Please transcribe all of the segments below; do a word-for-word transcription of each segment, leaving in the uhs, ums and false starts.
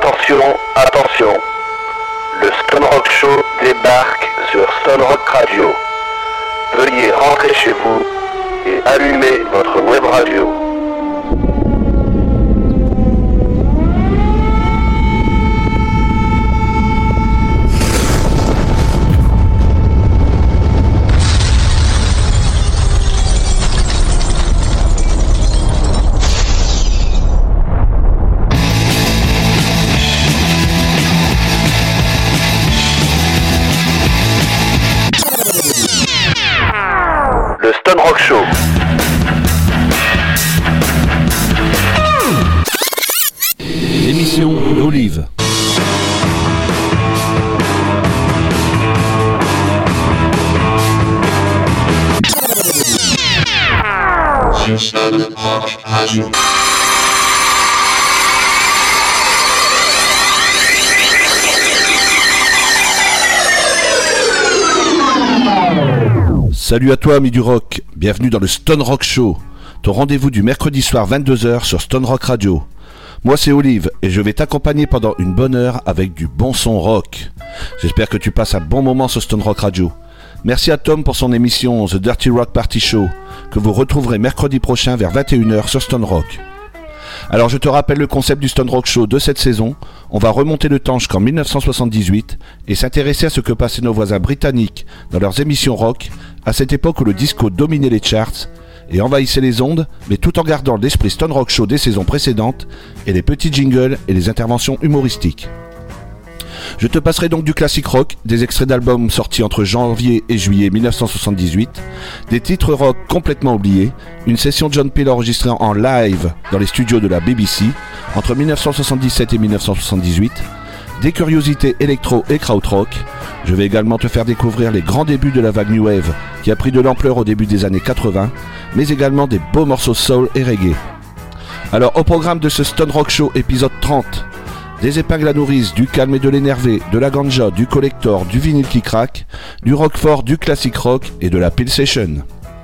Attention, attention. Le Stone Rock Show débarque sur Stone Rock Radio. Veuillez rentrer chez vous et allumer votre web radio. Le Stone Rock Show. L'émission d'Olive. Stone Rock Radio. Salut à toi, ami du rock. Bienvenue dans le Stone Rock Show, ton rendez-vous du mercredi soir vingt-deux heures sur Stone Rock Radio. Moi, c'est Olive et je vais t'accompagner pendant une bonne heure avec du bon son rock. J'espère que tu passes un bon moment sur Stone Rock Radio. Merci à Tom pour son émission The Dirty Rock Party Show, que vous retrouverez mercredi prochain vers vingt et une heures sur Stone Rock. Alors je te rappelle le concept du Stone Rock Show de cette saison. On va remonter le temps jusqu'en dix-neuf cent soixante-dix-huit et s'intéresser à ce que passaient nos voisins britanniques dans leurs émissions rock, à cette époque où le disco dominait les charts et envahissait les ondes, mais tout en gardant l'esprit Stone Rock Show des saisons précédentes et les petits jingles et les interventions humoristiques. Je te passerai donc du classique rock, des extraits d'albums sortis entre janvier et juillet dix-neuf cent soixante-dix-huit, des titres rock complètement oubliés, une session John Peel enregistrée en live dans les studios de la B B C entre dix-neuf cent soixante-dix-sept et dix-neuf cent soixante-dix-huit, des curiosités électro et krautrock. Je vais également te faire découvrir les grands débuts de la vague New Wave qui a pris de l'ampleur au début des années quatre-vingts, mais également des beaux morceaux soul et reggae. Alors au programme de ce Stone Rock Show épisode trente, des épingles à nourrice, du calme et de l'énervé, de la ganja, du collector, du vinyle qui craque, du rock fort, du classique rock et de la Peel Session.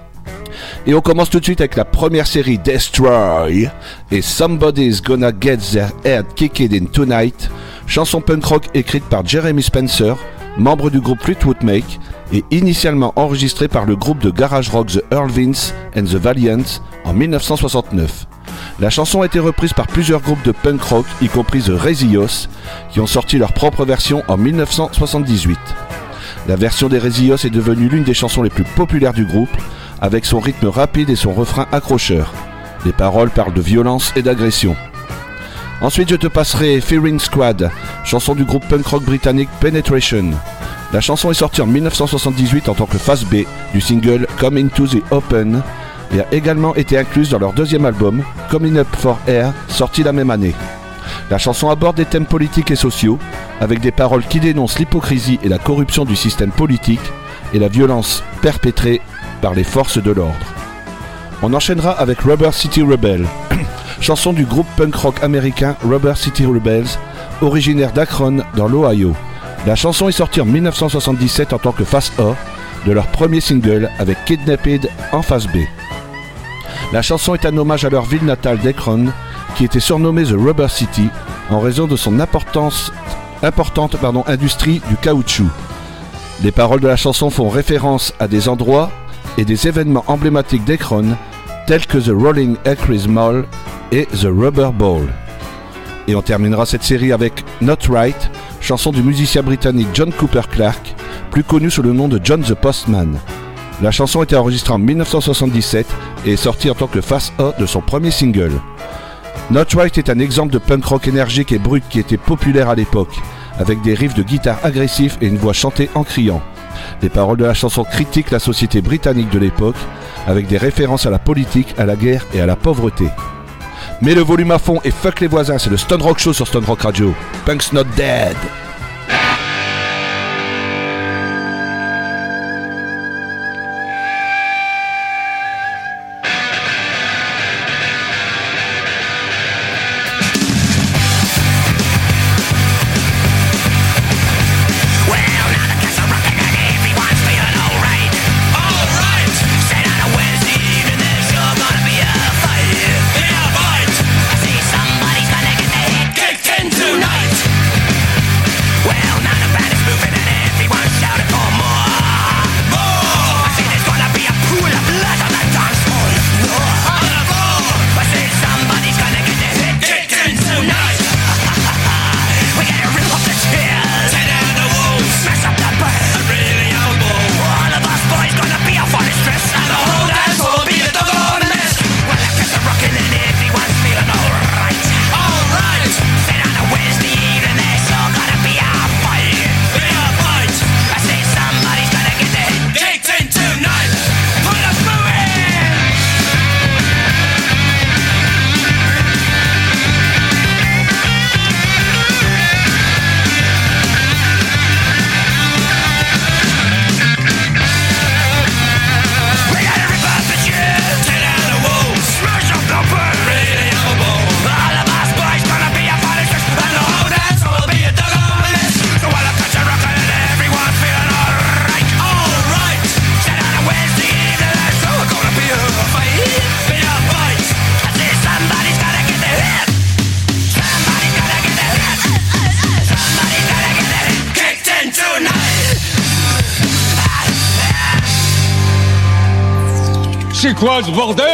Et on commence tout de suite avec la première série Destroy et Somebody's Gonna Get Their Head Kicked In Tonight, chanson punk rock écrite par Jeremy Spencer, membre du groupe Fleetwood Mac et initialement enregistrée par le groupe de garage rock The Irvins and the Valiants en dix-neuf cent soixante-neuf. La chanson a été reprise par plusieurs groupes de punk rock, y compris The Rezillos, qui ont sorti leur propre version en dix-neuf cent soixante-dix-huit. La version des Rezillos est devenue l'une des chansons les plus populaires du groupe, avec son rythme rapide et son refrain accrocheur. Les paroles parlent de violence et d'agression. Ensuite, je te passerai Fearing Squad, chanson du groupe punk rock britannique Penetration. La chanson est sortie en dix-neuf cent soixante-dix-huit en tant que face B du single Come Into the Open, et a également été incluse dans leur deuxième album, Coming Up for Air, sorti la même année. La chanson aborde des thèmes politiques et sociaux, avec des paroles qui dénoncent l'hypocrisie et la corruption du système politique et la violence perpétrée par les forces de l'ordre. On enchaînera avec Rubber City Rebel, chanson du groupe punk rock américain Rubber City Rebels, originaire d'Akron dans l'Ohio. La chanson est sortie en dix-neuf cent soixante-dix-sept en tant que face A de leur premier single avec Kidnapped en face B. La chanson est un hommage à leur ville natale d'Akron, qui était surnommée The Rubber City en raison de son importance, importante pardon, industrie du caoutchouc. Les paroles de la chanson font référence à des endroits et des événements emblématiques d'Akron, tels que The Rolling Acres Mall et The Rubber Bowl. Et on terminera cette série avec Not Right, chanson du musicien britannique John Cooper Clarke, plus connu sous le nom de John the Postman. La chanson a été enregistrée en dix-neuf cent soixante-dix-sept et est sortie en tant que face A de son premier single. Not Right est un exemple de punk rock énergique et brut qui était populaire à l'époque, avec des riffs de guitare agressifs et une voix chantée en criant. Les paroles de la chanson critiquent la société britannique de l'époque, avec des références à la politique, à la guerre et à la pauvreté. Mets le volume à fond et fuck les voisins, c'est le Stone Rock Show sur Stone Rock Radio. Punk's not dead! Tonight C'est quoi ce bordel ?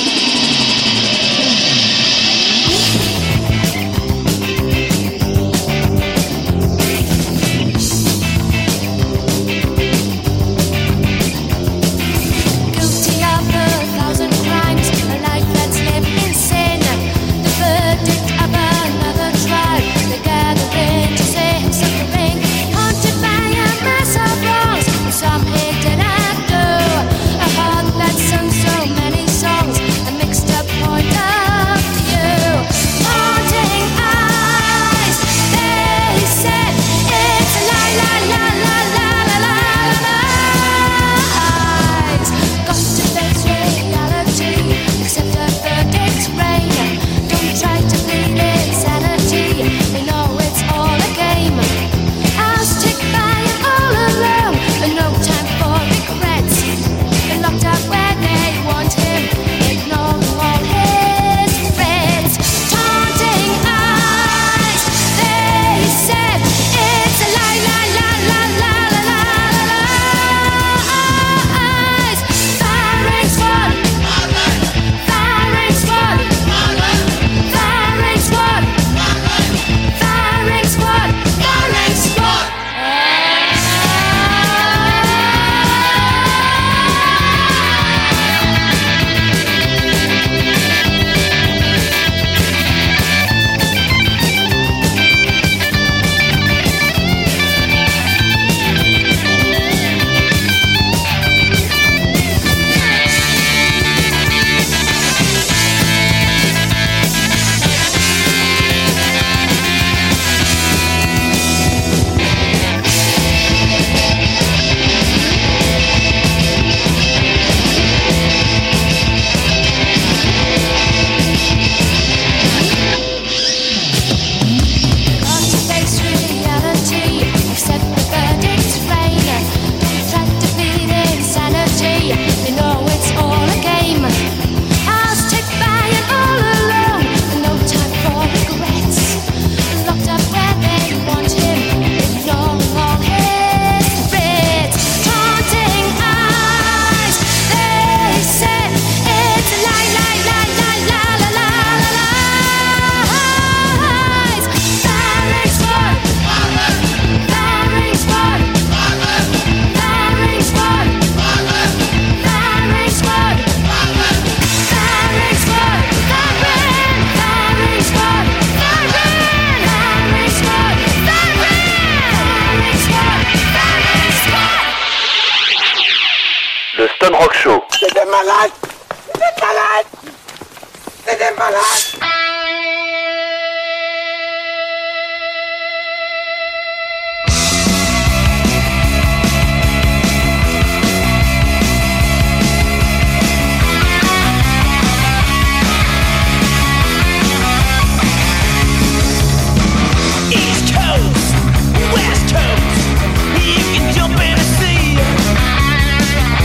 malades! C'est des malades! C'est des malades!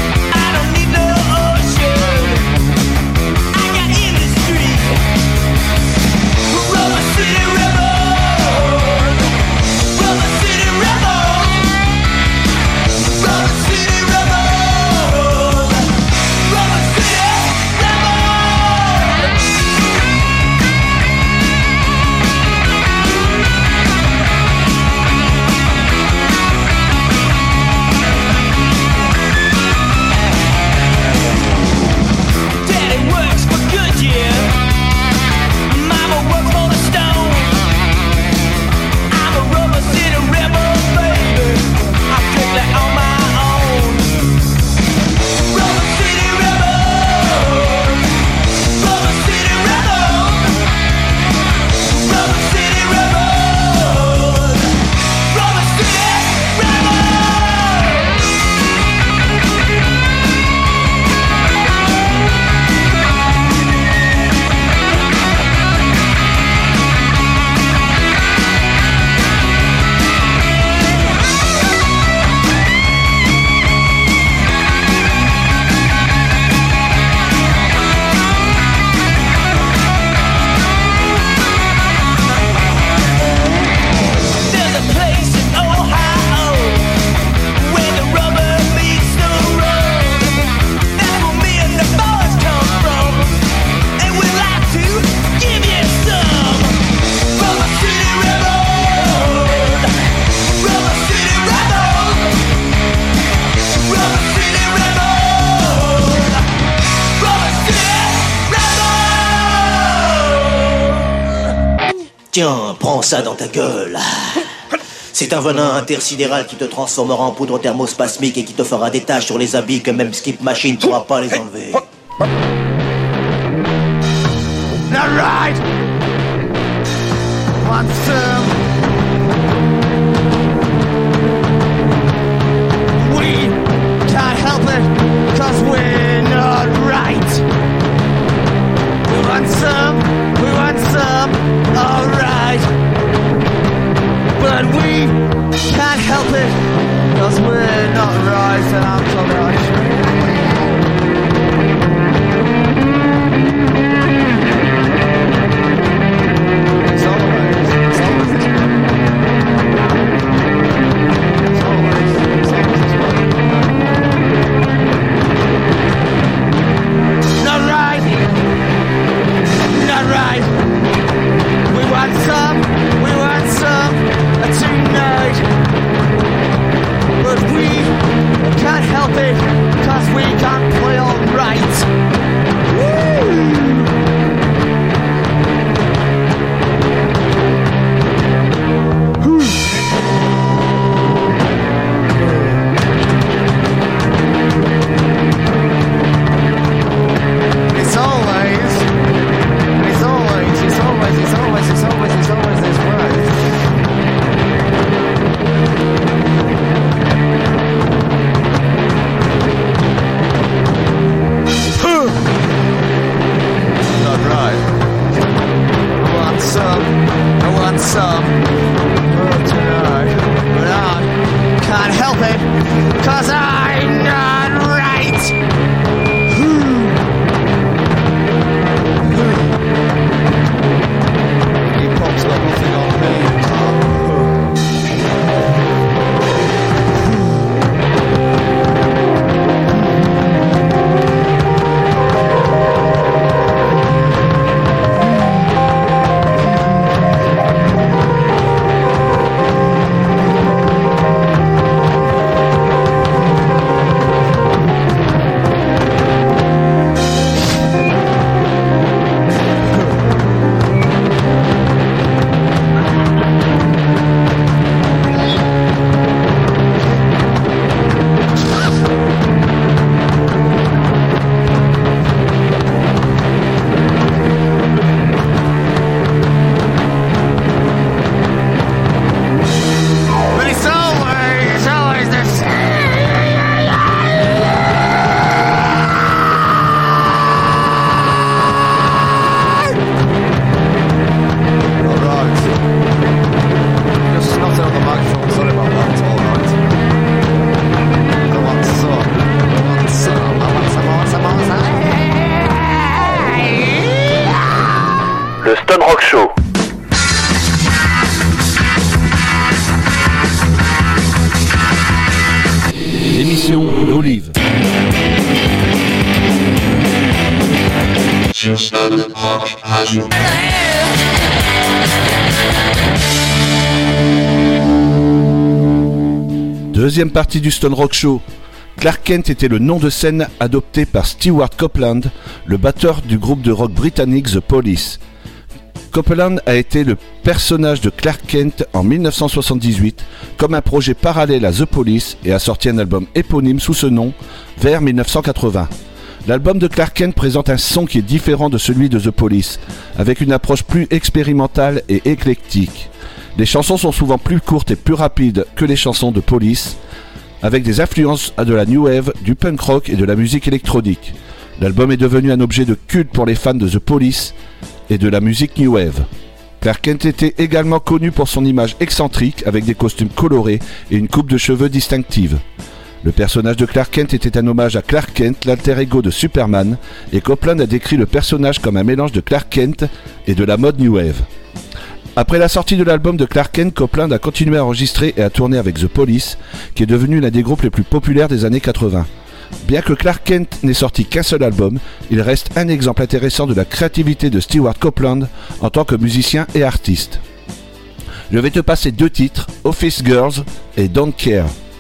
I got industry. Tiens, prends ça dans ta gueule. C'est un venin intersidéral qui te transformera en poudre thermospasmique et qui te fera des taches sur les habits que même Skip Machine pourra pas les enlever. Now right, one some. We can't help it, cause we're not right. We want some, we want some, alright. But we can't help it, cause we're not right, and I'm so right. Olive. Deuxième partie du Stone Rock Show. Clark Kent était le nom de scène adopté par Stewart Copeland, le batteur du groupe de rock britannique The Police. Copeland a été le personnage de Clark Kent en dix-neuf cent soixante-dix-huit comme un projet parallèle à The Police et a sorti un album éponyme sous ce nom vers dix-neuf cent quatre-vingts. L'album de Clark Kent présente un son qui est différent de celui de The Police, avec une approche plus expérimentale et éclectique. Les chansons sont souvent plus courtes et plus rapides que les chansons de Police, avec des influences de la new wave, du punk rock et de la musique électronique. L'album est devenu un objet de culte pour les fans de The Police et de la musique new wave. Clark Kent était également connu pour son image excentrique avec des costumes colorés et une coupe de cheveux distinctive. Le personnage de Clark Kent était un hommage à Clark Kent, l'alter ego de Superman, et Copeland a décrit le personnage comme un mélange de Clark Kent et de la mode new wave. Après la sortie de l'album de Clark Kent, Copeland a continué à enregistrer et à tourner avec The Police, qui est devenu l'un des groupes les plus populaires des années quatre-vingts. Bien que Clark Kent n'ait sorti qu'un seul album, il reste un exemple intéressant de la créativité de Stewart Copeland en tant que musicien et artiste. Je vais te passer deux titres, Office Girls et Don't Care.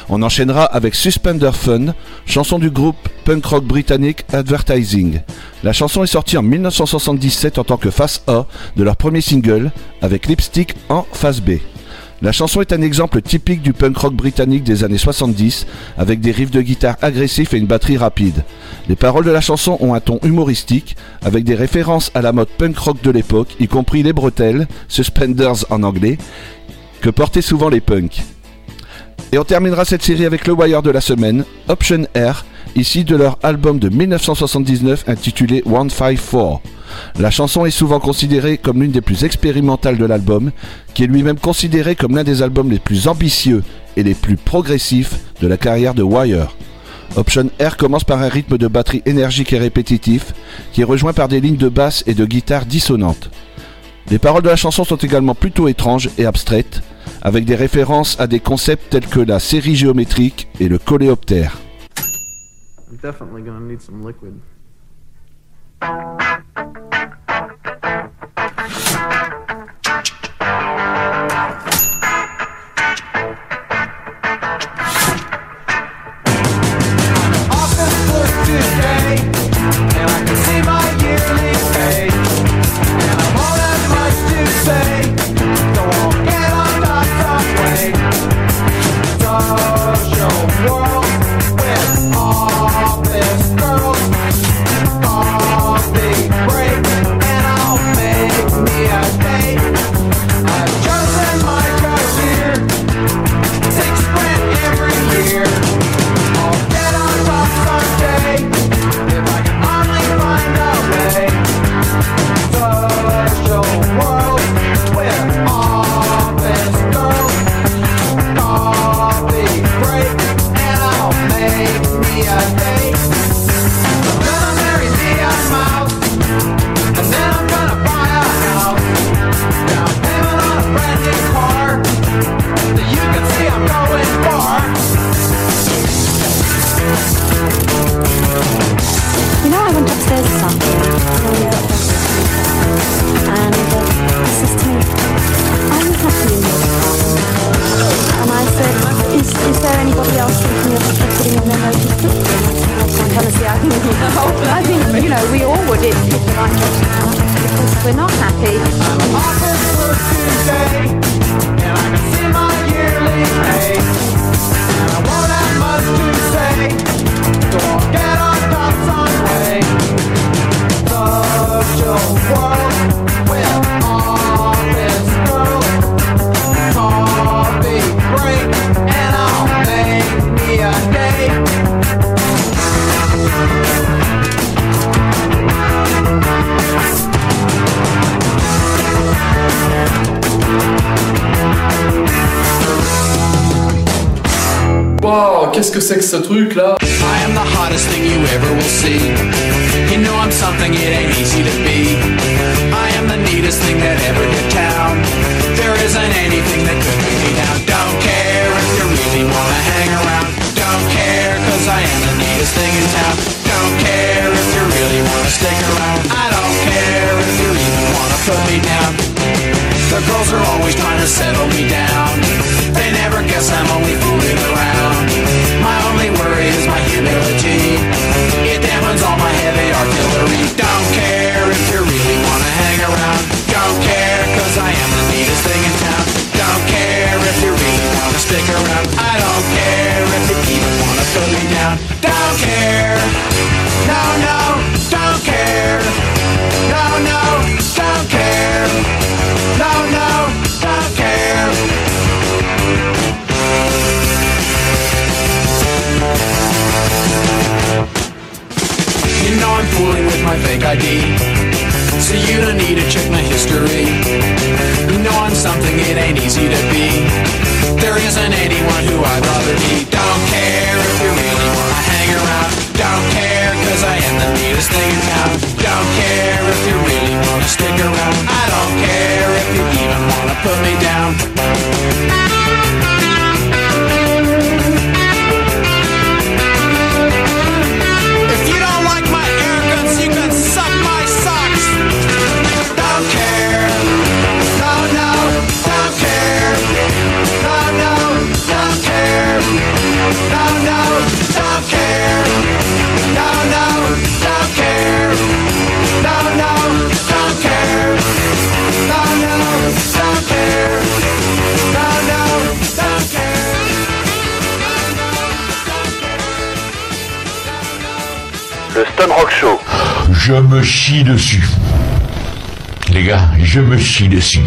On enchaînera avec Suspender Fun, chanson du groupe punk rock britannique Advertising. La chanson est sortie en dix-neuf cent soixante-dix-sept en tant que face A de leur premier single, avec Lipstick en face B. La chanson est un exemple typique du punk rock britannique des années soixante-dix, avec des riffs de guitare agressifs et une batterie rapide. Les paroles de la chanson ont un ton humoristique, avec des références à la mode punk rock de l'époque, y compris les bretelles, suspenders en anglais, que portaient souvent les punks. Et on terminera cette série avec le wire de la semaine, Option R, ici de leur album de dix-neuf cent soixante-dix-neuf intitulé cent cinquante-quatre. La chanson est souvent considérée comme l'une des plus expérimentales de l'album, qui est lui-même considéré comme l'un des albums les plus ambitieux et les plus progressifs de la carrière de Wire. Option R commence par un rythme de batterie énergique et répétitif, qui est rejoint par des lignes de basse et de guitare dissonantes. Les paroles de la chanson sont également plutôt étranges et abstraites, avec des références à des concepts tels que la série géométrique et le coléoptère. I'm definitely gonna need some liquid. Wow, qu'est-ce que c'est que ce truc là? I am the hottest thing you ever will see. You know I'm something it ain't easy to be. I am the neatest thing that ever hit town. There isn't anything that could bring me down. Don't care if you really wanna hang around. Don't care cause I am the neatest thing in town. Don't care if you really wanna stick around. I don't care if you even wanna put me down. The girls are always trying to settle me down. They never guess I'm only fooling around. My only worry is my humility. It dampens all my heavy artillery. Don't care if you really wanna hang around. Don't care cause I am the neatest thing in town. Don't care if you really wanna stick around. I don't care if you even wanna put me down. Don't care. No, no, don't care. No, no, don't care. No, no, don't care. You know I'm fooling with my fake I D, so you don't need to check my history. You know I'm something it ain't easy to be. There isn't anyone who I'd rather be. Don't care if you really wanna hang around. Don't care cause I am the neatest thing in town. Don't care if you really wanna stick around. I don't care if you even wanna put me down. If you don't like my air guns, you can suck my socks. Don't care. No, no, don't care. Le Stone Rock Show. Je me chie dessus. Les gars, je me chie dessus.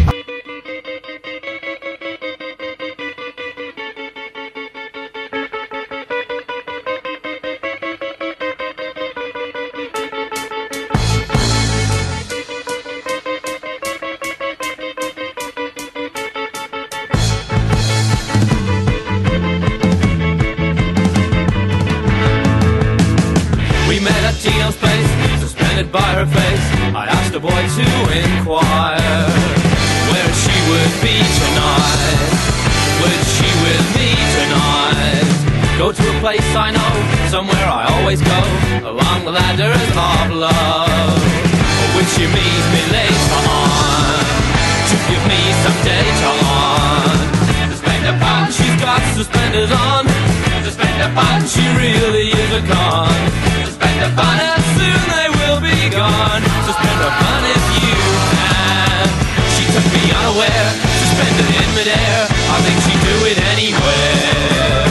By her face, I asked the boy to inquire where she would be tonight. Would she with me tonight? Go to a place I know, somewhere I always go, along the ladders of love. Or would she meet me later on, to give me some data on? Suspender fun, she's got suspenders on. Suspender fun, she really is a con. Suspender fun, and soon they will be gone. Suspend her fun if you can. She took me unaware, suspended in midair. I think she'd do it anywhere.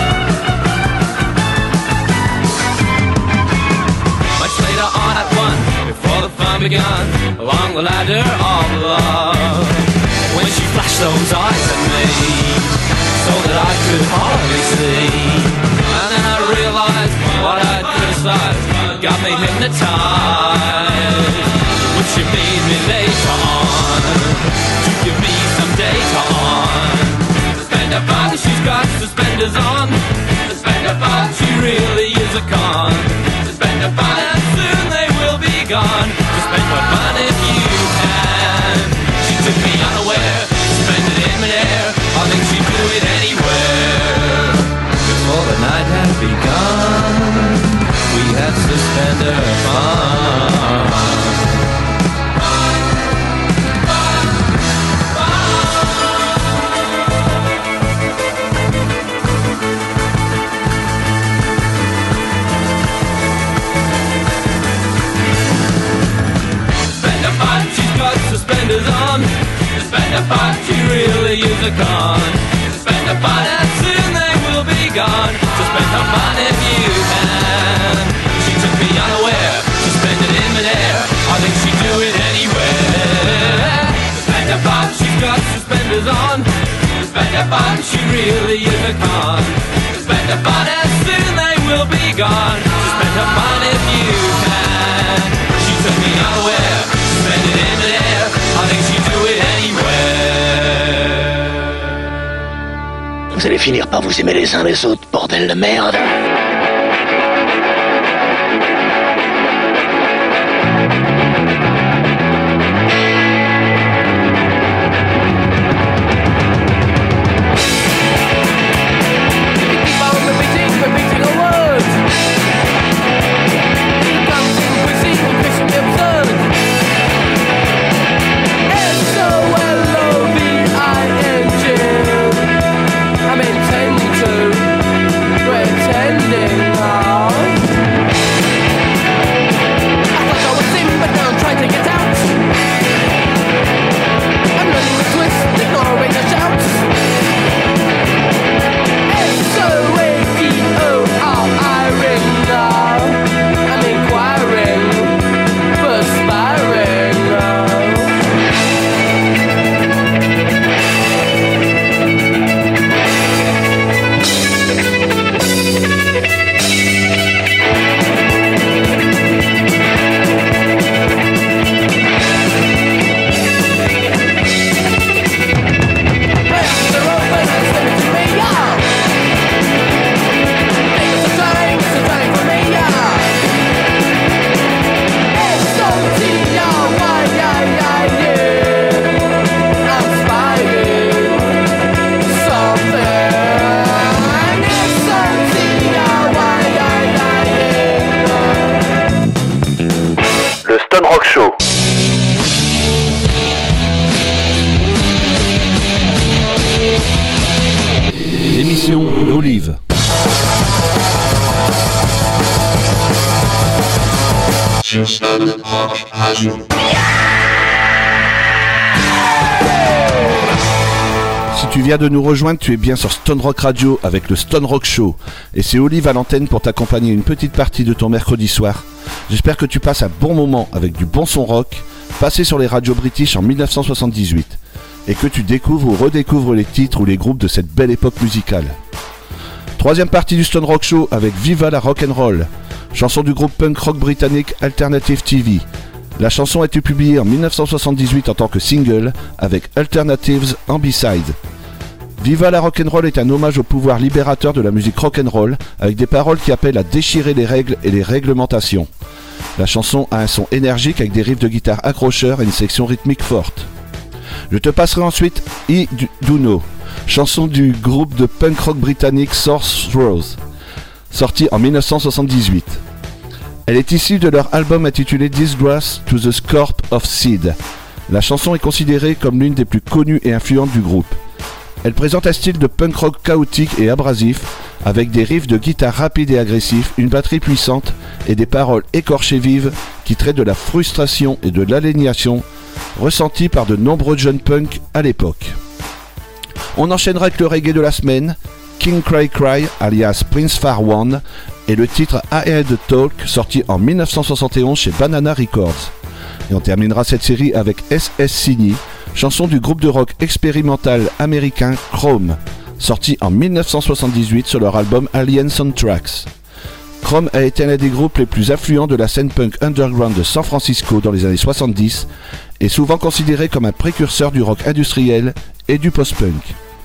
Much later on at one, before the fun began, along the ladder of love, when she flashed those eyes at me, so that I could hardly see, and then I realized what I'd criticized got me hypnotized. Would she meet me later on, to give me some data on? Suspender fun, she's got suspenders on. Suspender fun, she really is a con. Suspender fun, and soon they will be gone. Suspender fun if you can. She took me unaware, suspended in midair. I think she'd do it anywhere. Before the night had begun, we had suspender fun. Suspender fun, she's got suspenders on. Suspender fun, she really is a con. Suspender fun, and soon they will be gone. Suspender fun if you can. She took me unaware, suspended in midair. I think she'd do it anywhere. Suspender fun, she's got suspenders on. Suspender fun, she really is a con. Suspender fun, and soon they will be gone. Suspender fun if you can. She took me unaware, suspended in midair. I think she'd do it anywhere. Vous allez finir par vous aimer les uns les autres, bordel de merde. L'émission d'Olive. Si tu viens de nous rejoindre, tu es bien sur Stone Rock Radio avec le Stone Rock Show. Et c'est Olive à l'antenne pour t'accompagner une petite partie de ton mercredi soir. J'espère que tu passes un bon moment avec du bon son rock, passé sur les radios british en dix-neuf cent soixante-dix-huit. Et que tu découvres ou redécouvres les titres ou les groupes de cette belle époque musicale. Troisième partie du Stone Rock Show avec Viva la Rock'n'Roll, chanson du groupe punk rock britannique Alternative T V. La chanson a été publiée en dix-neuf cent soixante-dix-huit en tant que single avec Alternatives en B-side. Viva la Rock'n'Roll est un hommage au pouvoir libérateur de la musique rock'n'roll avec des paroles qui appellent à déchirer les règles et les réglementations. La chanson a un son énergique avec des riffs de guitare accrocheurs et une section rythmique forte. Je te passerai ensuite I Duno, chanson du groupe de punk rock britannique Sorcerers, sorti en dix-neuf cent soixante-dix-huit. Elle est issue de leur album intitulé Disgrace to the Scorp of Seed. La chanson est considérée comme l'une des plus connues et influentes du groupe. Elle présente un style de punk rock chaotique et abrasif, avec des riffs de guitare rapides et agressifs, une batterie puissante et des paroles écorchées vives qui traitent de la frustration et de l'aliénation ressentie par de nombreux jeunes punks à l'époque. On enchaînera avec le reggae de la semaine, King Cry Cry alias Prince Far One, et le titre I Had a Talk sorti en dix-neuf cent soixante et onze chez Banana Records. Et on terminera cette série avec S S Signy, chanson du groupe de rock expérimental américain Chrome, sorti en dix-neuf cent soixante-dix-huit sur leur album Alien Soundtracks. Chrome a été l'un des groupes les plus influents de la scène punk underground de San Francisco dans les années soixante-dix et souvent considéré comme un précurseur du rock industriel et du post-punk.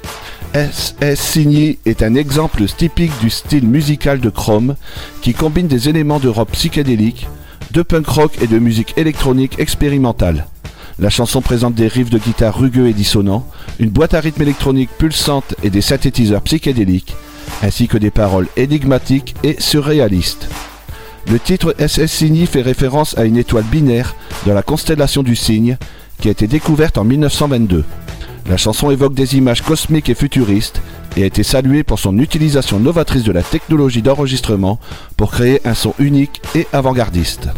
S S Signy est un exemple typique du style musical de Chrome qui combine des éléments de rock psychédélique, de punk rock et de musique électronique expérimentale. La chanson présente des riffs de guitare rugueux et dissonants, une boîte à rythme électronique pulsante et des synthétiseurs psychédéliques, ainsi que des paroles énigmatiques et surréalistes. Le titre S S Signy fait référence à une étoile binaire dans la constellation du Cygne qui a été découverte en dix-neuf cent vingt-deux. La chanson évoque des images cosmiques et futuristes et a été saluée pour son utilisation novatrice de la technologie d'enregistrement pour créer un son unique et avant-gardiste.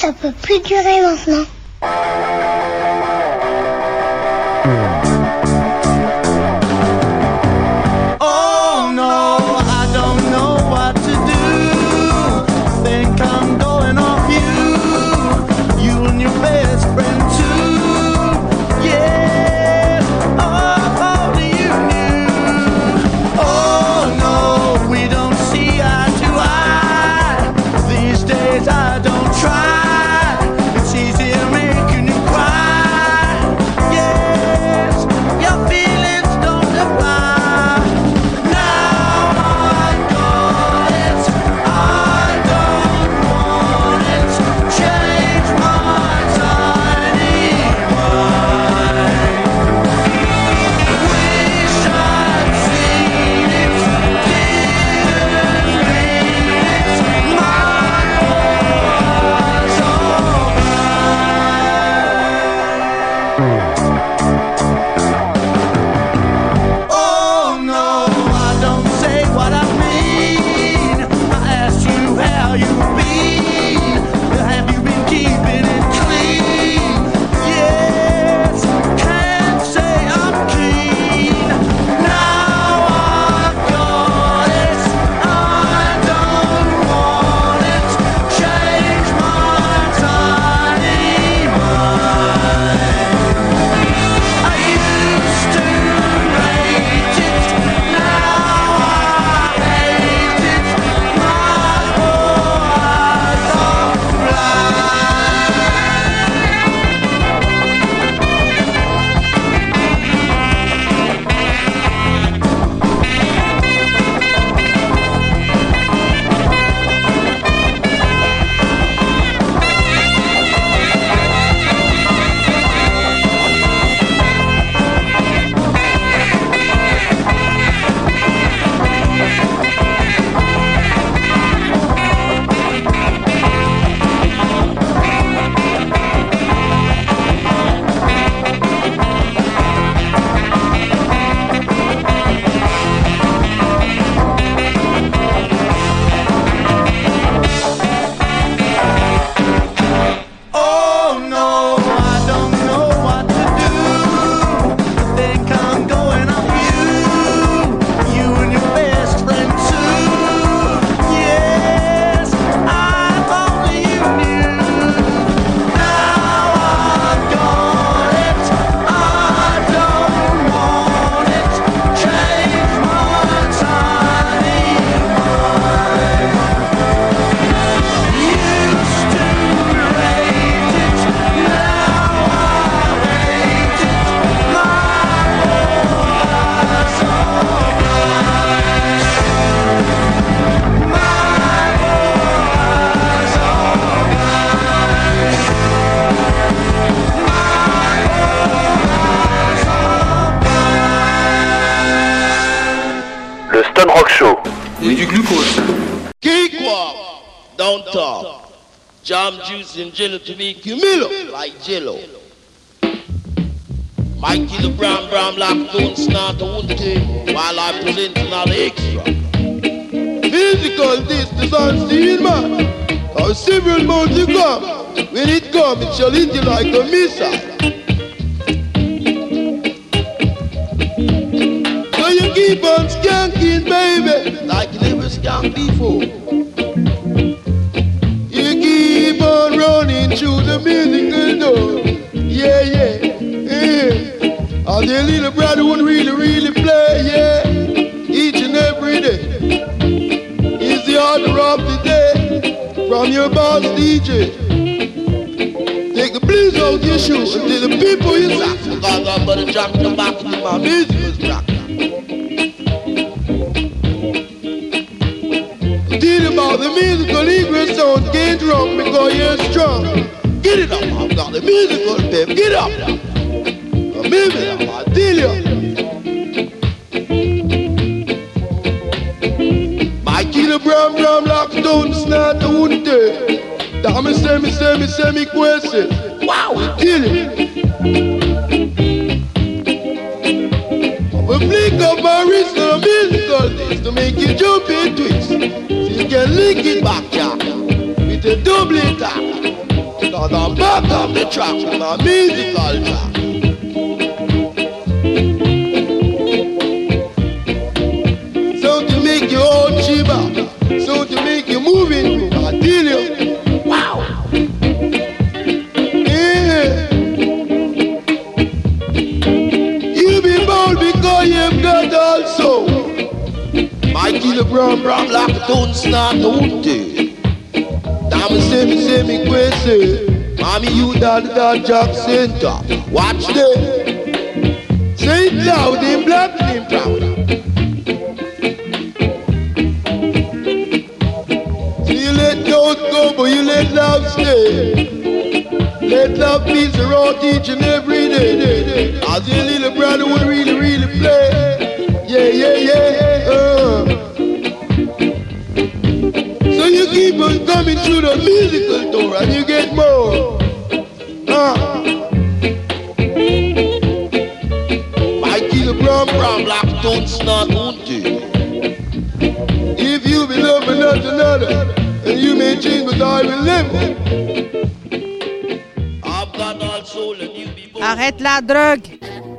ça peut plus durer maintenant. Oh no, I don't know what to do. Think I'm going off you, you and your best friend too. Yeah, oh, only you knew. Oh no, we don't see eye to eye. These days I don't try. It's easier making you cry. Yes, your feelings don't apply. Now I got it, I don't want it. Change my tiny mind. Wish I'd seen it, didn't mean it. My was Oh no, I don't say what I mean. I asked you how you've been. Have you been keeping it clean? Yes, can't say I'm keen. Now I got it, I don't want it. Change my tiny mind. I used to rate it, now I hate it. My eyes are blind. Oh no, I don't know what to do. Think I'm going off you, you and your best friend too. Yes, I only you knew. Now I've got it, I don't want it. Change my tiny mind. Used to rate it, now I hate it. My eyes are blind. My eyes are blind. Le Stone Rock Show. Et du glucose. Cakewalk, don't talk. Jam juice and jello to make you mellow like jello. Mikey the brown brown black don't snort the wood while I present another extra. Musical this is unseen man. How several months you come. When it comes it shall hit you like a missile. So you keep on skanking baby like you never skanked before. You keep on running through the musical door. Yeah, yeah, yeah. And your little brother would really, really play, yeah. Each and every day. He's the order of the day. From your boss D J. Take the blues out your shoes and tell the people you suck. Because I'm gonna drop the back into my music was rock. Tell about the musical eagle sound, get drunk because you're strong. Get it up, I've got the musical pep, get up. I'm moving up, I tell you. Mikey the brown brown lock stone snap the wood day. Damn say me say me say me question. Wow, kill it. I flick up my wrist on a musical disc to make you jump and twist. So you can link it back, yeah, with a double tap. Cause I'm back on the track with my musical track. So to make you all shiver, so to make you moving, I tell you, wow. Yeah. You be bold because you've got also. My killer brown brown like a don't start the wood. Damn say me say me crazy. Mommy you down the dog job center. Watch them. Say it loud, them black and them proud. So you let doubt go, but you let love stay. Let love be around each and every day. As your little brother would really, really play. Yeah, yeah, yeah. Uh. So you keep on coming through the musical door and you get more. Uh. Mikey the brown brown black don't snort won't do. If you be loving not another, and you may change but I will live. I've got all soul and you be born. Arrête la drogue.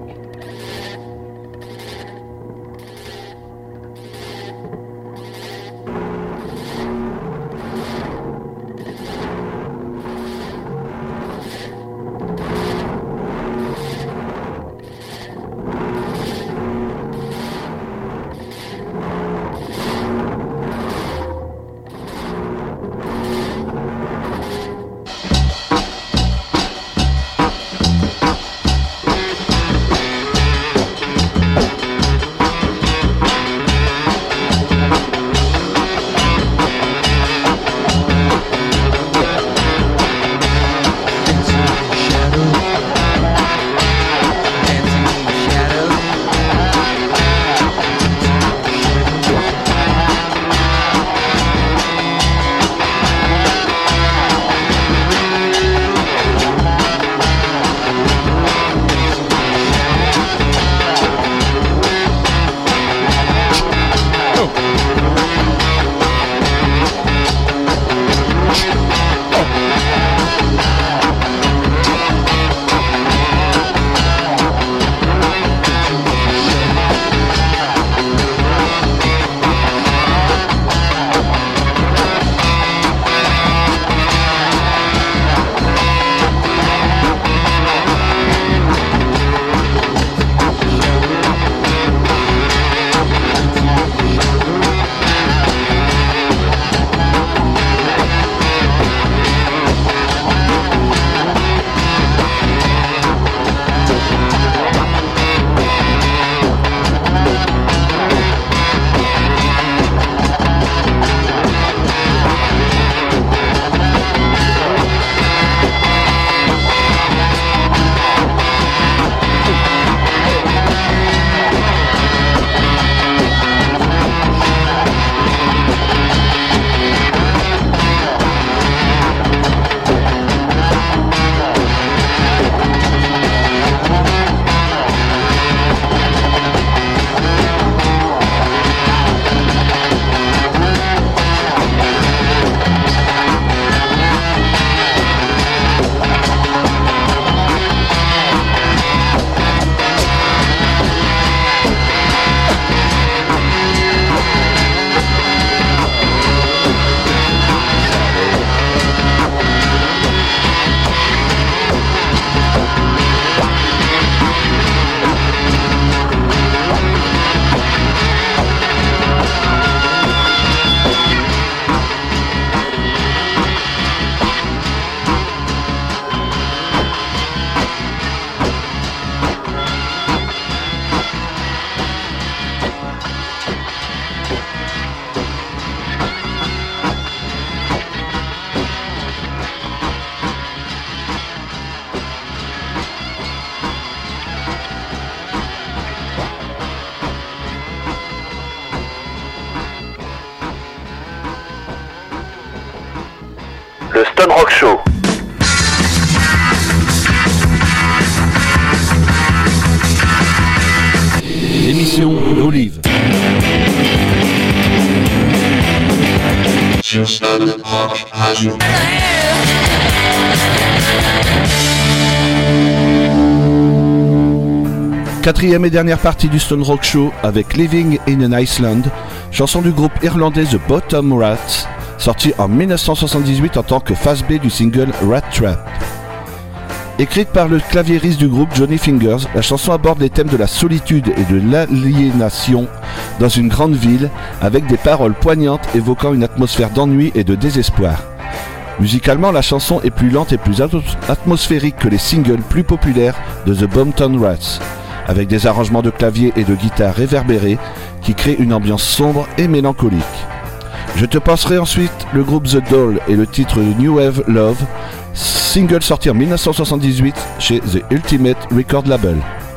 Le Stone Rock Show. L'émission d'Olive. Sur Stone Rock Radio. Quatrième et dernière partie du Stone Rock Show avec Living in an Iceland, chanson du groupe irlandais The Bottom Rats, sortie en dix-neuf cent soixante-dix-huit en tant que face B du single Rat Trap. Écrite par le claviériste du groupe Johnny Fingers, la chanson aborde les thèmes de la solitude et de l'aliénation dans une grande ville, avec des paroles poignantes évoquant une atmosphère d'ennui et de désespoir. Musicalement, la chanson est plus lente et plus atmosphérique que les singles plus populaires de The Bottom Rats, avec des arrangements de clavier et de guitare réverbérés qui créent une ambiance sombre et mélancolique. Je te passerai ensuite le groupe The Doll et le titre New Wave Love, single sorti en dix-neuf cent soixante-dix-huit chez The Ultimate Record Label.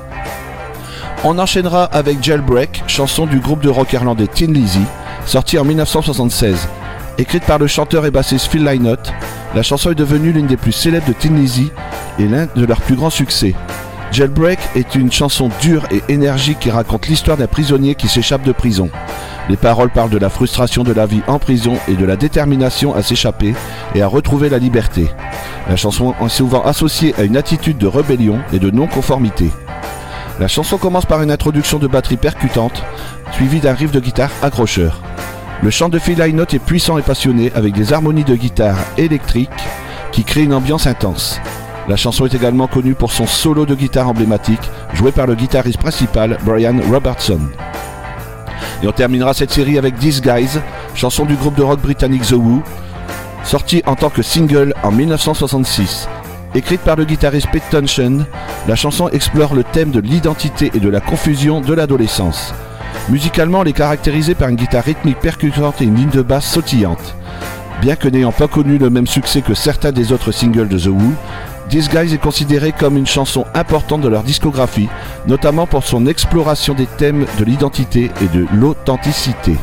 On enchaînera avec Jailbreak, chanson du groupe de rock irlandais Tin Lizzy, sorti en dix-neuf cent soixante-seize. Écrite par le chanteur et bassiste Phil Lynott, la chanson est devenue l'une des plus célèbres de Tin Lizzy et l'un de leurs plus grands succès. Jailbreak est une chanson dure et énergique qui raconte l'histoire d'un prisonnier qui s'échappe de prison. Les paroles parlent de la frustration de la vie en prison et de la détermination à s'échapper et à retrouver la liberté. La chanson est souvent associée à une attitude de rébellion et de non-conformité. La chanson commence par une introduction de batterie percutante, suivie d'un riff de guitare accrocheur. Le chant de Phil Lynott est puissant et passionné avec des harmonies de guitare électrique qui créent une ambiance intense. La chanson est également connue pour son solo de guitare emblématique, joué par le guitariste principal Brian Robertson. Et on terminera cette série avec These Guys, chanson du groupe de rock britannique The Who, sortie en tant que single en dix-neuf cent soixante-six. Écrite par le guitariste Pete Townshend, la chanson explore le thème de l'identité et de la confusion de l'adolescence. Musicalement, elle est caractérisée par une guitare rythmique percutante et une ligne de basse sautillante. Bien que n'ayant pas connu le même succès que certains des autres singles de The Who, These Guys est considéré comme une chanson importante de leur discographie, notamment pour son exploration des thèmes de l'identité et de l'authenticité.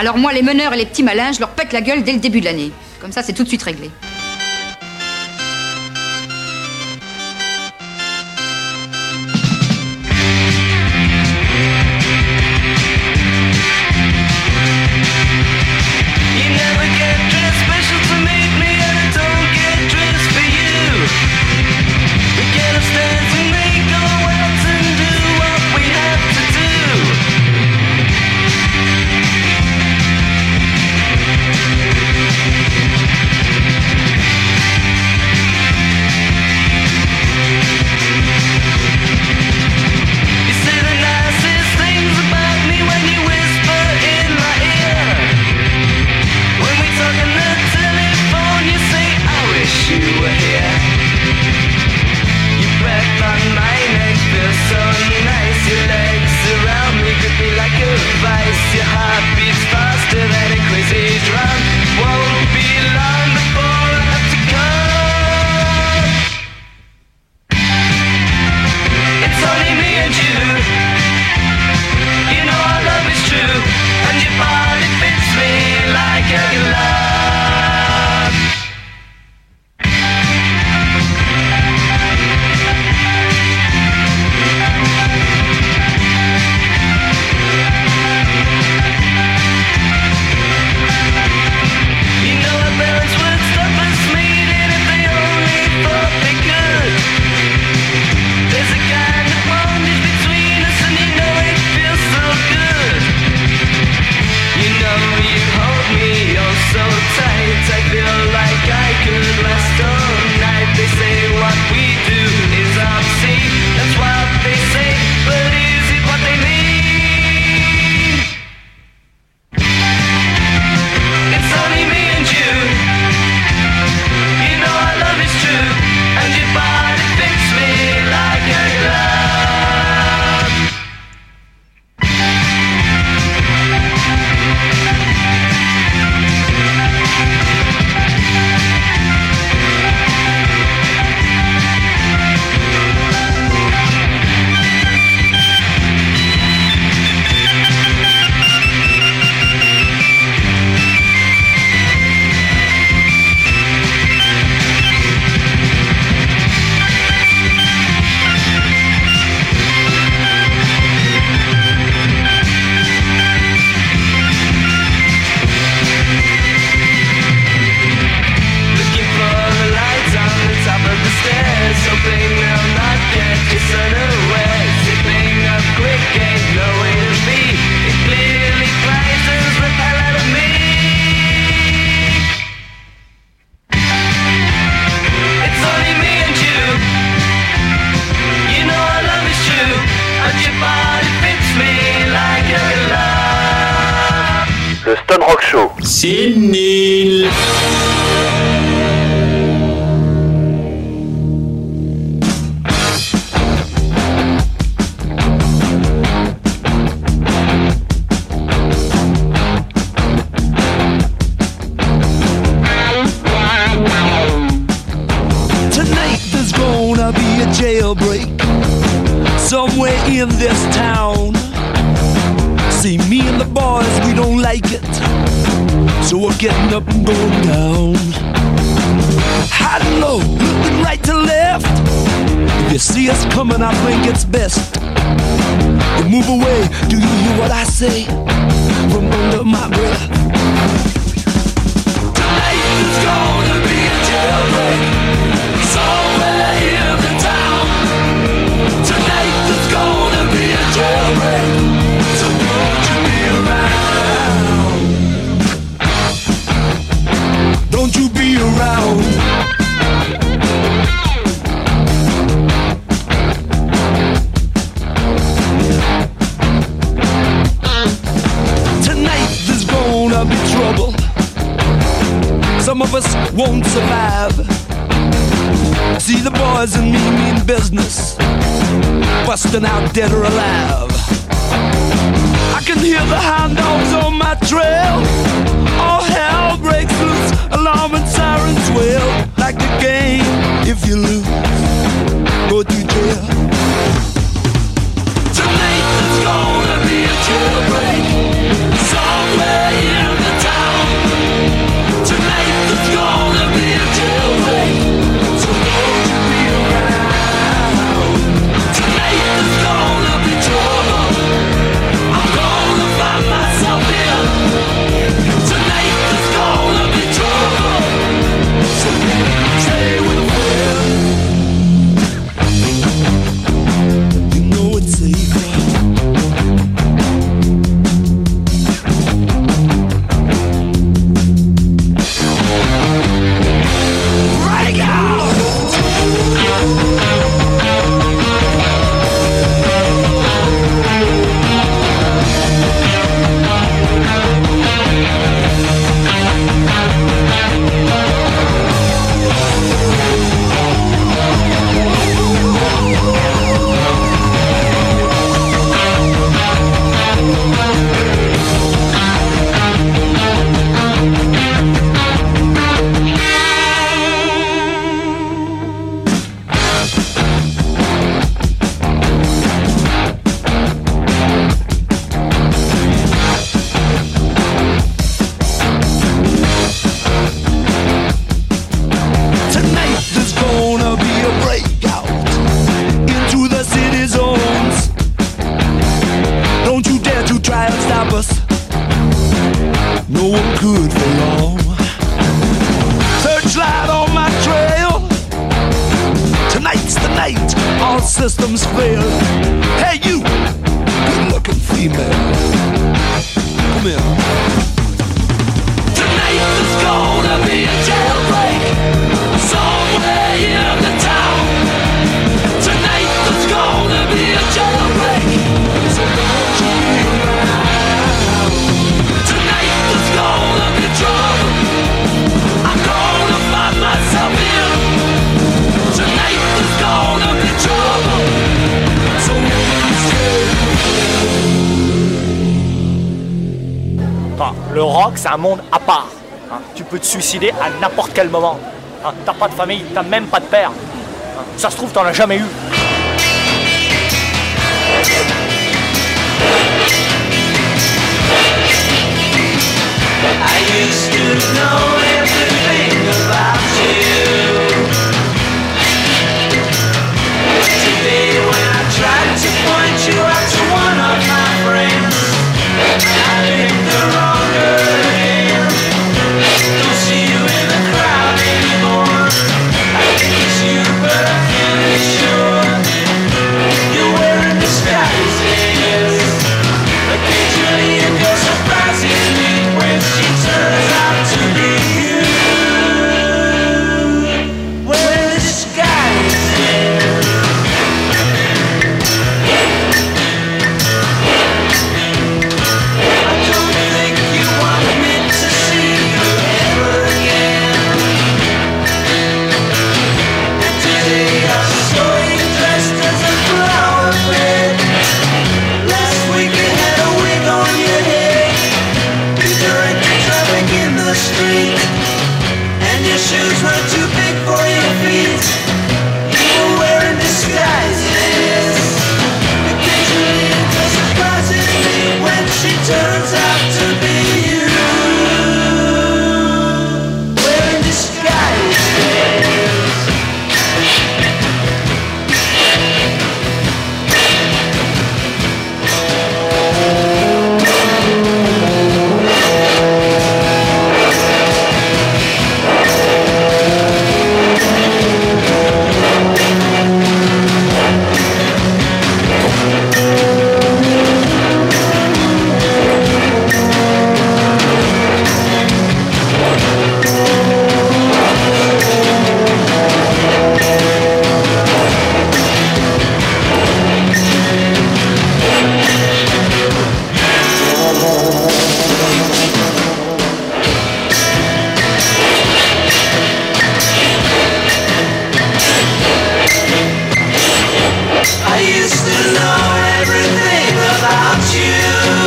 Alors moi, les meneurs et les petits malins, je leur pète la gueule dès le début de l'année. Comme ça, c'est tout de suite réglé. Le Stone Rock Show. C'est nul. Tonight there's gonna be a jailbreak somewhere in this town. See, me and the boys, we don't like it, so we're getting up and going down. High and low, looking right to left. If you see us coming, I think it's best you move away. Do you hear what I say from under my breath? Tonight there's gonna be a jailbreak somewhere in the town. Tonight there's gonna be a jailbreak. So won't you be around? Don't you be around? Tonight there's gonna be trouble. Some of us won't survive. See the boys and me mean business, busting out dead or alive. I can hear the hound dogs on my trail. All hell breaks loose, alarm and sirens wail. Like the game, if you lose, go to jail. Tonight there's gonna be a jailbreak somewhere in well. Hey you, good-looking female, come here. Tonight there's gonna be a jailbreak somewhere in the town. Tonight there's gonna be a jailbreak, so don't you be around. Tonight there's gonna be trouble, I'm gonna find myself in. Tonight there's gonna be trouble, so don't stay. Enfin, le rock c'est un monde à part. Hein, tu peux te suicider à n'importe quel moment. Hein, t'as pas de famille, t'as même pas de père. Hein, ça se trouve t'en as jamais eu. I used to know everything about you. Today when I tried to point you out to one of my friends, I picked the wrong girl again. Don't see you in the crowd anymore. I think it's you, but I can't be sure. You're wearing disguises. Occasionally a girl surprises me when she turns out to be you. Wearing disguises. I don't think you want me to see you ever again. And today I saw you dressed as a flower bed. Last week you had a wig on your head. You directed traffic in the street, and your shoes were too big for your feet. You were wearing disguises. Occasionally it just surprises me when she turns out to be you. Wearing disguises. I used to know everything about you,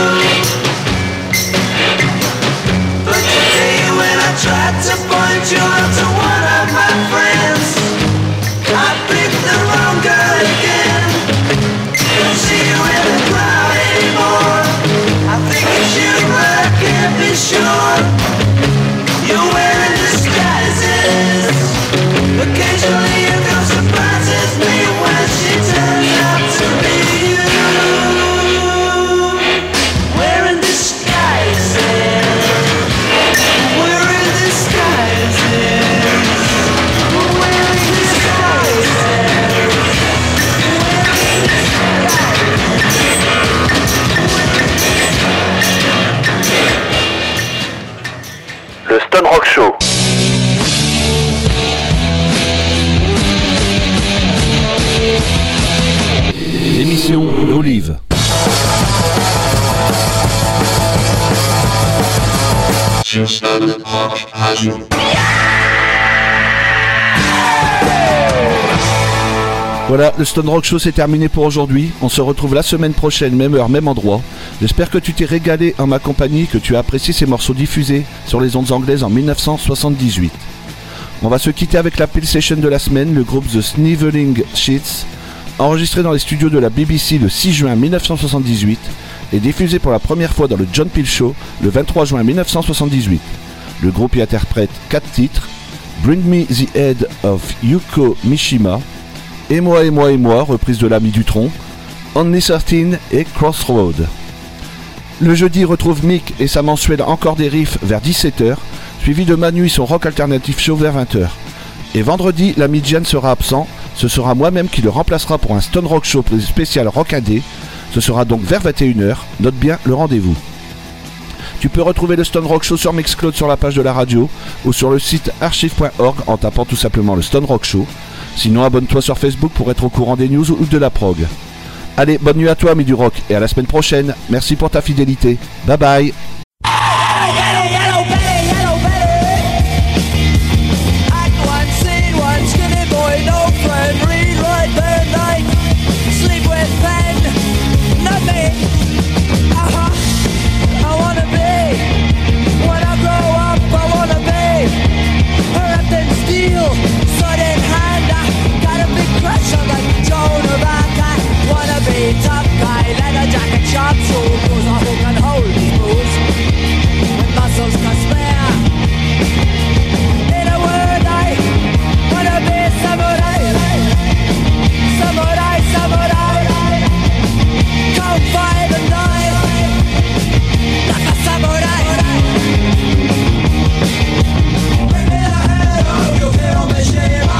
but today when I tried to point you out to one of my friends, I picked the wrong girl again. Don't see you in the crowd anymore. I think it's you, but I can't be sure. You're wearing disguises. Occasionally a girl surprises me when she turns out to be you. Wearing disguises. Wearing disguises. Wearing disguises. Le Stone Rock Show. L'émission L'Olive. Voilà, le Stone Rock Show c'est terminé pour aujourd'hui. On se retrouve la semaine prochaine, même heure, même endroit. J'espère que tu t'es régalé en ma compagnie, que tu as apprécié ces morceaux diffusés sur les ondes anglaises en mille neuf cent soixante-dix-huit. On va se quitter avec la Peel Session de la semaine, le groupe The Sniveling Sheets, enregistré dans les studios de la B B C le six juin mille neuf cent soixante-dix-huit et diffusé pour la première fois dans le John Peel Show le vingt-trois juin mille neuf cent soixante-dix-huit. Le groupe y interprète quatre titres: Bring Me the Head of Yuko Mishima, Et moi et moi et moi, reprise de l'ami Dutronc, Only thirteen et Crossroad. Le jeudi retrouve Mick et sa mensuelle Encore des riffs vers dix-sept heures, suivi de Manu son rock alternatif show vers vingt heures. Et vendredi, l'ami Gian sera absent, Ce sera moi-même qui le remplacera pour un Stone Rock Show spécial Rock Indé. Ce sera donc vers vingt et une heures. Note bien le rendez-vous. Tu peux retrouver le Stone Rock Show sur Mixcloud sur la page de la radio ou sur le site archive point org en tapant tout simplement le Stone Rock Show. Sinon, abonne-toi sur Facebook pour être au courant des news ou de la prog. Allez, bonne nuit à toi, ami du rock, et à la semaine prochaine. Merci pour ta fidélité. Bye bye. Tough guy, leather jacket, sharp shoes, a hook and hold his moves. With muscles to spare. In a word, I wanna be samurai. Samurai, samurai. Come fight and die like a samurai. Bring me the head of your hero, Mishima.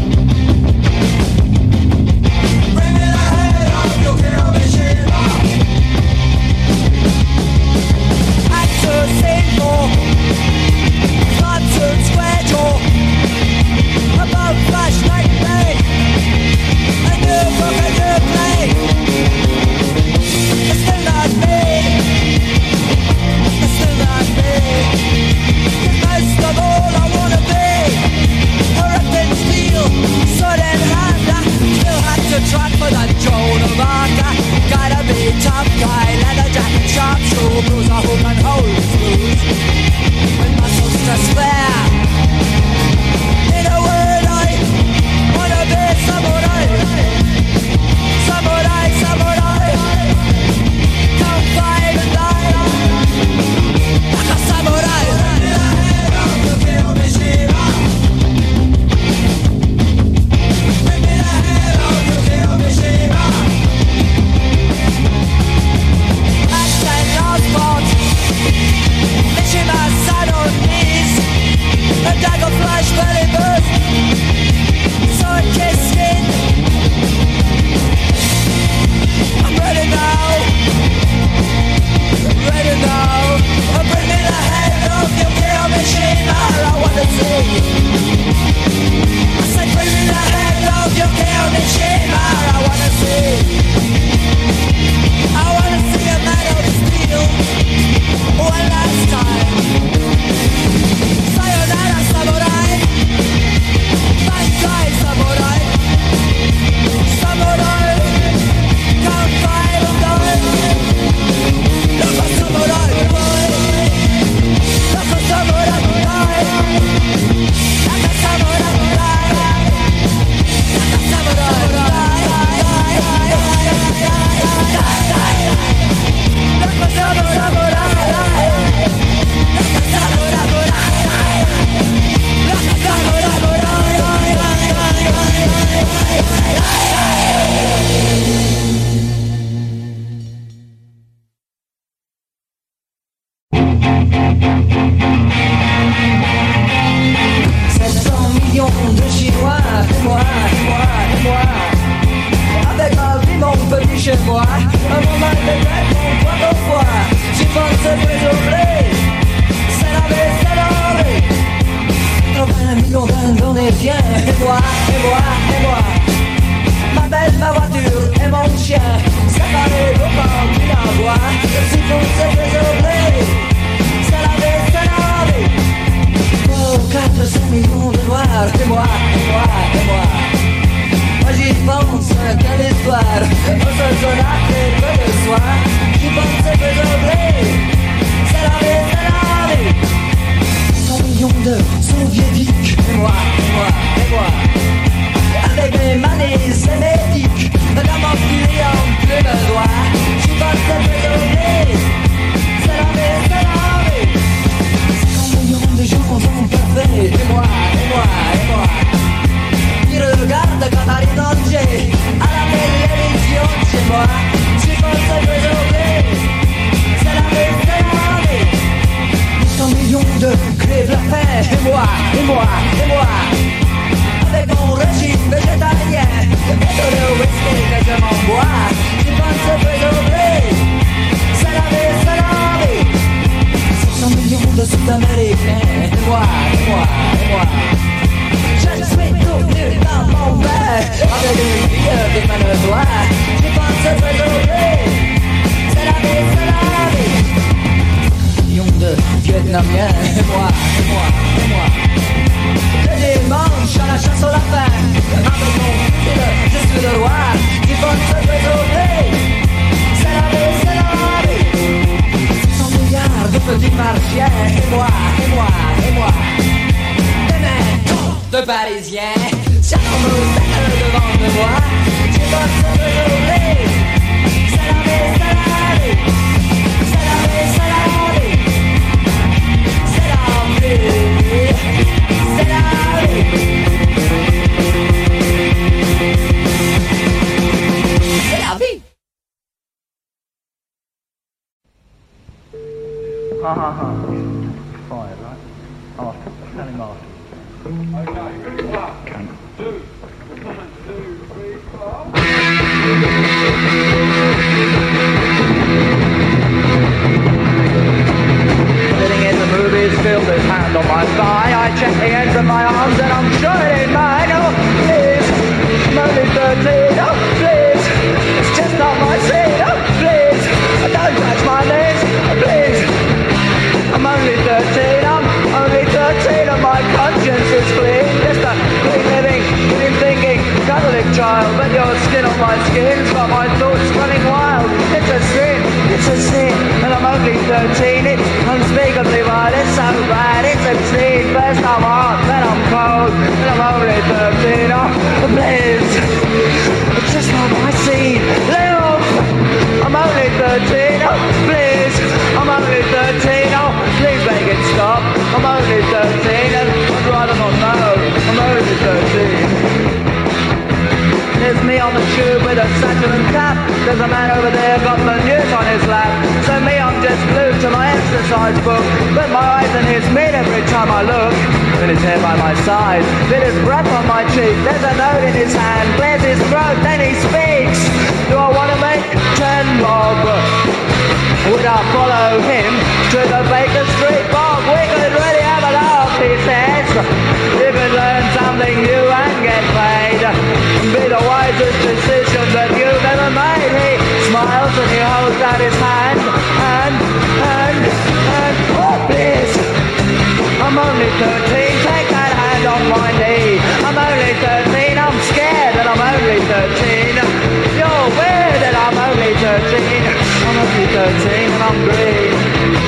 Above flashlight play, a new book, a new play. It's still not me, it's still not me. Most of all I wanna be, earth and steel, sword in hand. I still have to track for that Joan of Arc. I gotta be tough guy, leather jacket, sharp shoe, blues, a hook and hold his blues. With muscles to spare. In a word, I wanna be samurai. Samurai, samurai. Come fight and die like a samurai. Bring me the head of Yukio Mishima. Axe and last part. Mishima sat on knees. A dagger flash belly burst. Sword kiss skin. I'm ready now. Ready now. Bring me the head of Yukio Mishima. I wanna see. I said bring me the head of Yukio Mishima. I wanna see. I wanna see a man of steel. One last time. Sayonara samurai. Banzai samurai. Samurai. Come fight and die. Like a samurai boy. Like a samurai boy. Like a samurai boy. Like a samurai boy. Like a samurai boy. sept cents millions de Chinois, et moi, et moi, et moi. Avec un piment petit chez moi, un moment de tête, mon poids au foie. J'y pense désolé, c'est la vie, c'est la vie. quatre-vingts millions d'Indonésiens, et moi, et moi, et moi. Ma belle, ma voiture et mon chien, ça va les copains qui l'envoient. J'y pense désolé, c'est la vie, c'est la vie. Oh, quatre cents millions de noirs, et moi, et moi, et moi. Moi j'y pense, quelle histoire. On se sonate et peu de soir. J'y pense que j'oublie. C'est la vie, c'est la vie. cent millions de soviétiques. Et moi, et moi, et moi. Avec mes manies et mes tics. Dans mon filet en plus de doigt. J'y pense que j'oublie. C'est la vie, c'est la vie. cent millions de gens sont parfaits. Et moi, et moi, et moi. Qui regarde quand arrive danger à la télévision chez moi. J'y pense que j'oublie. C'est la vie, c'est la vie. cent millions de crèvent la faim. Et moi, et moi, et moi. avec mon régime végétalien. Le métaux de whisky que je m'envoie, tu penses que je peux oublier. C'est la vie, c'est la vie. six cents millions de Sud-Américains, et moi, et moi, et moi. Je suis tout nu dans mon verre, avec une fille qui me le doit. Tu penses que je peux oublier. C'est la vie, c'est la vie. Millions de Vietnamiens, et moi, et moi, et moi. Le dimanche à la chasse au lapin, avec mon fil, je suis le roi. Tu penses que je peux oublier. C'est la vie, c'est la vie. six cents milliards de petits martiens, et moi, et moi, et moi. Des mains de Parisiens, si on me fait devant de moi, tu penses que je peux oublier. C'est la vie, c'est la vie. C'est la vie, c'est la vie. C'est la vie. C'est la vie. C'est la vie. Ha ha ha. Fired, right? After. Tell him after. Okay. One, two. One, two, three, four. Sitting in the movies, feel this hand on my thigh. I check the ends of my arms and I'm sure it ain't mine. Oh, please, I'm only thirteen. Oh, please, it's just not my scene. Oh, please, don't touch my knees. Please, I'm only thirteen. I'm only thirteen and my conscience is clean. Just a clean living, clean thinking, Catholic child. But your skin on my skin's got my thoughts running wild. It's a sin, it's a sin, and I'm only thirteen. It's unspeakably wild, it's so bad, it's obscene. First I'm hot, then I'm cold, and I'm only thirteen. Oh, please, it's just not my scene. Lay off, I'm only thirteen. Oh, please, I'm only thirteen. Oh, please make it stop. I'm only thirteen, and I'd rather not know. I'm only thirteen. There's me on the tube with a satchel and cap. There's a man over there got the news on his lap. So me, I'm just glued to my exercise book. But my eyes and his meet every time I look. With his hair by my side, with his breath on my cheek. There's a note in his hand, clears his throat, then he speaks. Do I want to make ten bob? Would I follow him to the Baker Street Bob? We could really have a laugh, he says. You could learn something new and get paid. Be the wisest decision that you've ever made. He smiles and he holds out his hand. And, and, and, oh please, I'm only thirteen, take that hand off my knee. I'm only thirteen, I'm scared that I'm only thirteen. You're weird that I'm only thirteen. I'm only thirteen and I'm green.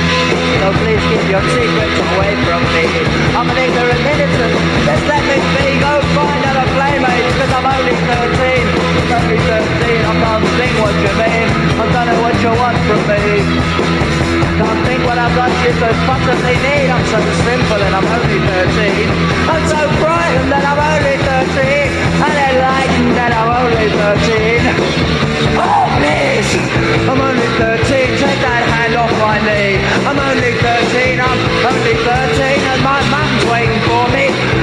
So please keep your secrets away from me. I'm an ignorant innocent, just let me be. Go find other playmates, cause I'm only thirteen. I'm only thirteen, I can't think what you mean. I don't know what you want from me. Can't think what I've got you so possibly need. I'm so simple and I'm only thirteen. I'm so frightened that I'm only thirteen. And enlightened that I'm only thirteen. Oh please, I'm only thirteen. Take that hand off my knee. I'm only thirteen, I'm only thirteen. And my mum's waiting for me.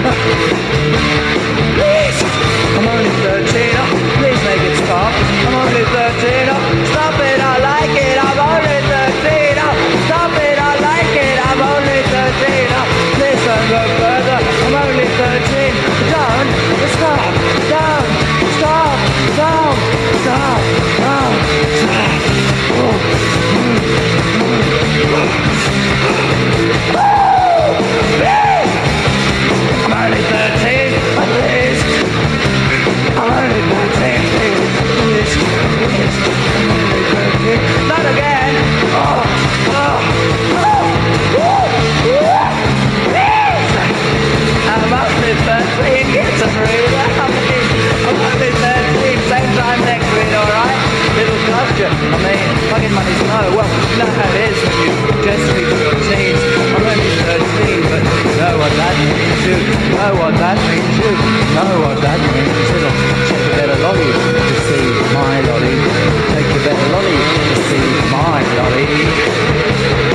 Please, I'm only thirteen. Oh, please make it stop. I'm only thirteen. Oh, stop it, I like it. I'm only thirteen. Oh, stop it, I like it. I'm only thirteen. Oh, please don't go further. I'm only thirteen. Don't stop. Don't stop. Don't stop. Don't stop. Oh. Oh, please. I'm only thirteen. Please. I'm only thirteen. Please. Please. I'm only thirteen. Not again. Oh. Oh. Oh. Oh. Please. I'm only thirteen. Get some reader. I'm only thirteen. Same time next week, alright? Little cost you. I mean, fucking money's no. Well, you know how it is when you just reach your teens. I'm only thirteen, but you know what that means. You know what that means. You know what that means. It'll take a better lolly to see my lolly. Take a better lolly to see my lolly.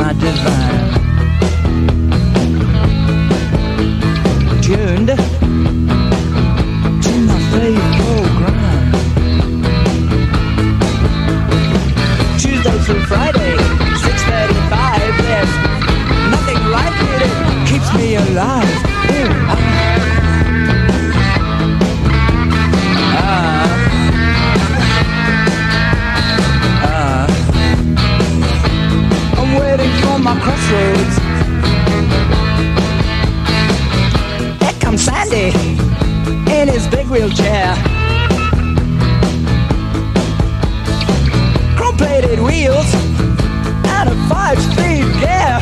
my divine. Tuned to my favorite program. Tuesday through Friday, six thirty-five. There's nothing like it. It keeps me alive. Ooh, ah. Waiting for my crossroads. Here comes Sandy in his big wheelchair. Chrome-plated wheels and a five-speed gear.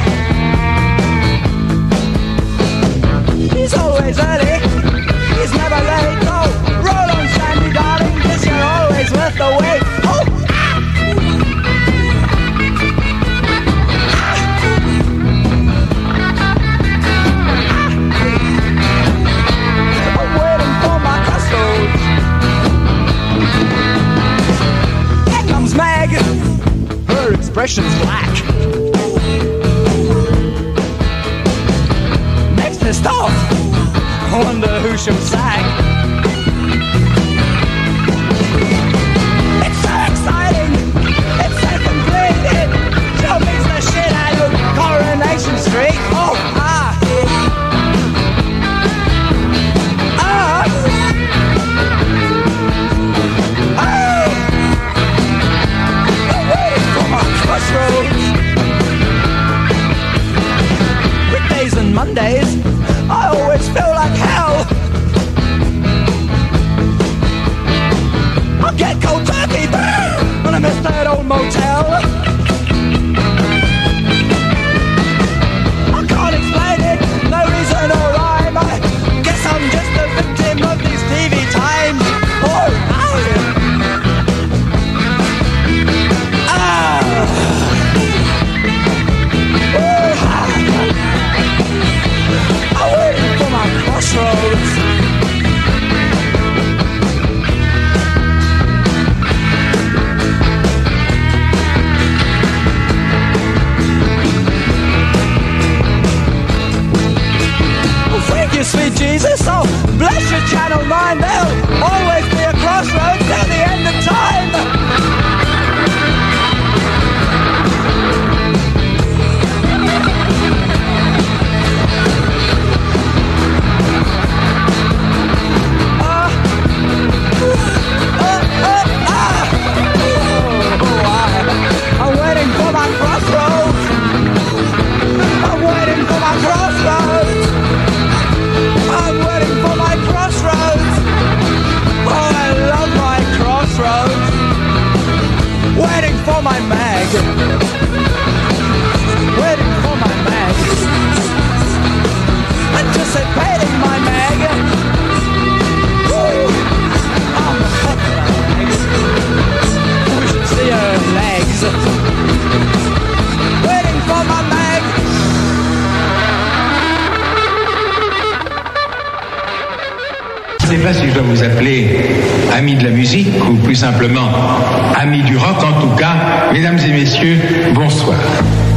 He's always early, he's never late. Oh, roll on, Sandy, darling, 'cause you're always worth the wait. Oh. Meg, her expression's black. Meg's pissed off. I wonder who she'll sack. It's so exciting. It's so complete. It sure beats the shit out of Coronation Street. Oh, ah. Ah. Crossroads. Weekdays and Mondays, I always feel like hell. I get cold turkey when I miss that old motel. I can't explain it, no reason or rhyme. I guess I'm just a victim of these T V times. Oh, ow. I'm waiting for my crossroads. Oh, thank you, sweet Jesus. Oh, bless your channel nine. There'll always be a crossroads till the end of time. I'm waiting for my crossroads. I'm waiting for my crossroads. I'm waiting for my crossroads. Oh, I love my crossroads. Waiting for my mag. Waiting for my mag. Anticipating my mag. Woo. I'm the fuck of that mag. We should see her legs. Waiting for my mag. Je ne sais pas si je dois vous appeler ami de la musique ou plus simplement ami du rock. En tout cas, mesdames et messieurs, bonsoir.